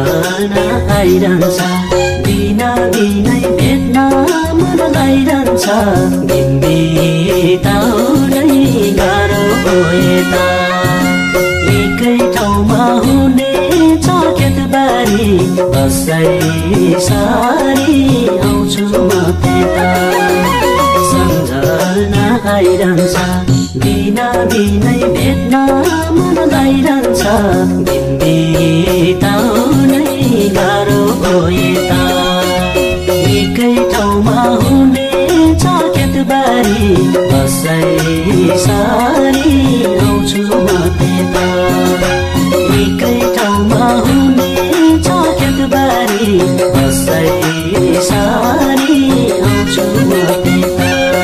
सम्झना आइरहन्छ बिना बिनै भेट्न मन लागिरहन्छ दिन बिताउनै गाह्रो भयो त एकै ठाउँमा हुने खेतबारी बसाइ सारी आउँछु म त्यता सम्झना आइरहन्छ बिना बिनै भेट्न मन लागिरहन्छ दिन बिताउनै गाह्रो भयो त एकै ठाउँमा हुने खेतबारी बसाइ सारी आउँछु म त्यता एकै ठाउँमा हुने खेतबारी बसाइ सारी आउँछु म त्यता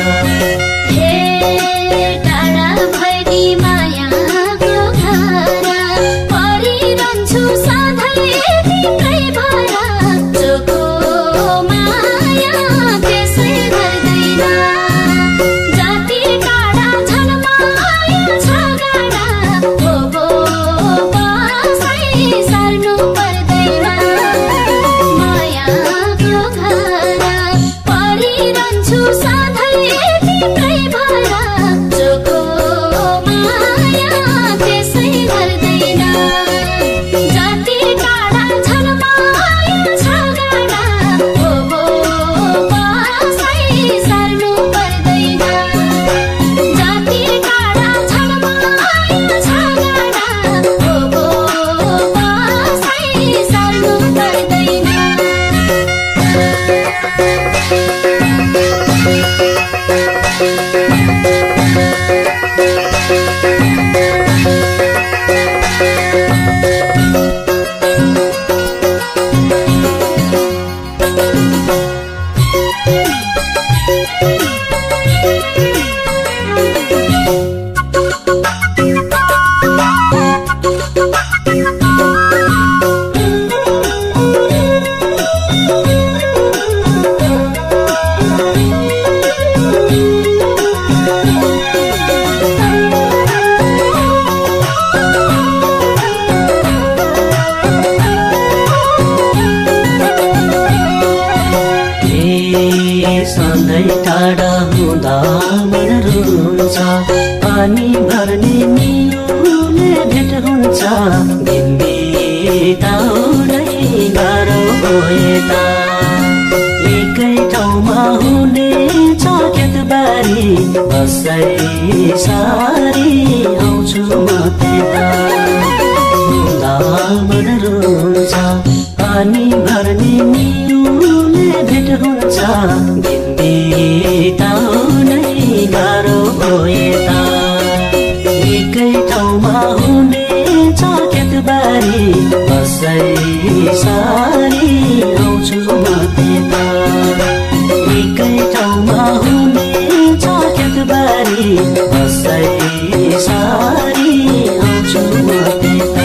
सधैँ टाढा हुँदा मन रुन्छ पानी भर्ने निहुले भेट हुन्छ दिन बिताउनै गाह्रो भयो त एकै ठाउँमा हुने खेतबारी बसाइ सारी आउँछु म त्यता हुँदा मन रुन्छ पानी भर्ने निहुले भेट हुन्छ दिन बिताउनै गाह्रो भयो त एकै ठाउँमा हुने खेतबारी बसाइ सारी आउँछु म त्यता एकै ठाउँमा हुने खेतबारी बसाइ सारी आउँछु म त्यता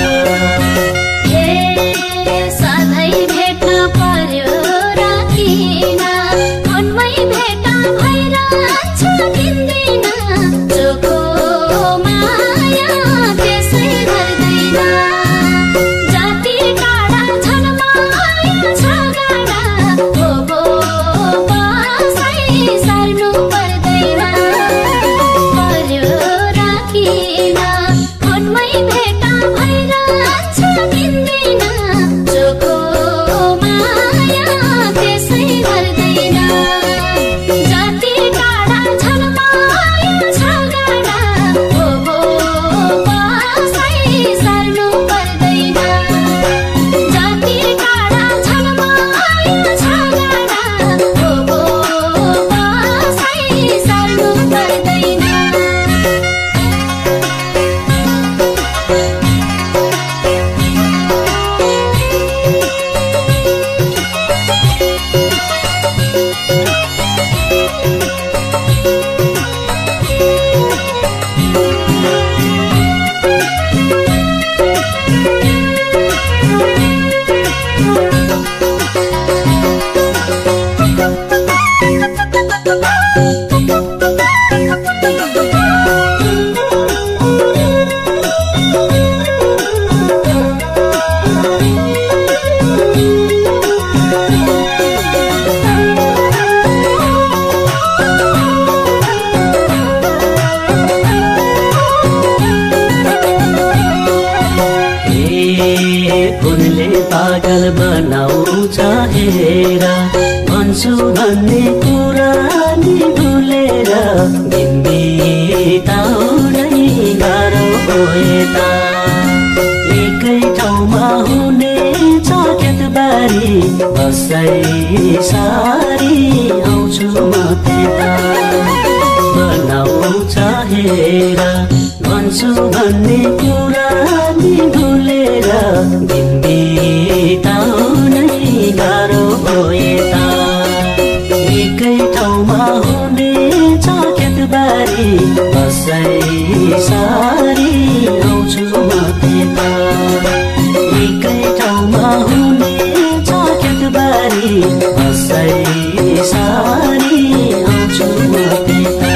पागल बनाउँछ हेर भन्छु भन्ने कुरा नि भुलेर दिन बिताउनै गाह्रो भयो त एकै ठाउँमा हुने खेतबारी बसाइ सारी आउँछु म त्यता बनाउँछ हेर भन्छु भन्ने कुरा नि भुलेर दिन बिताउनै गाह्रो भयो त एकै ठाउँमा हुने खेतबारी बसाइ सारी आउँछु म त्यता एकै ठाउँमा हुने खेतबारी बसाइ सारी आउँछु म त्यता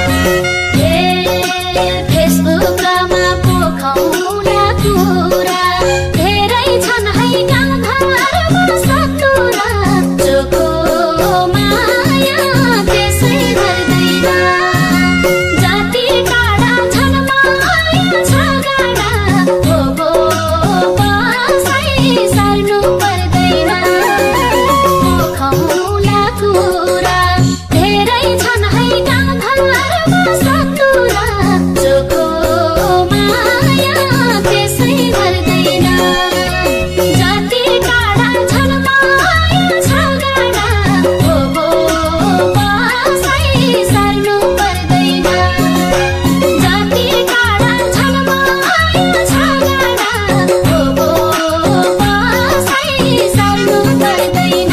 फेसबुकमा पोखौला कुरा धेरै छन् है गाउँघरमा सतुरा जोको माया त्यसै गर्दैन जाति टाढा छन् माया छ गाडा हो बसाइ सर्नु पर्दैन पोखौला कुरा धेरै छन् है गाउँघरमा सतुरा जोको माया त्यसै गर्दैन जाति टाढा छन् माया छ गाडा हो बसाइ सर्नु पर्दैन जाति टाढा छन् माया छ गाडा हो बसाइ सर्नु पर्दैन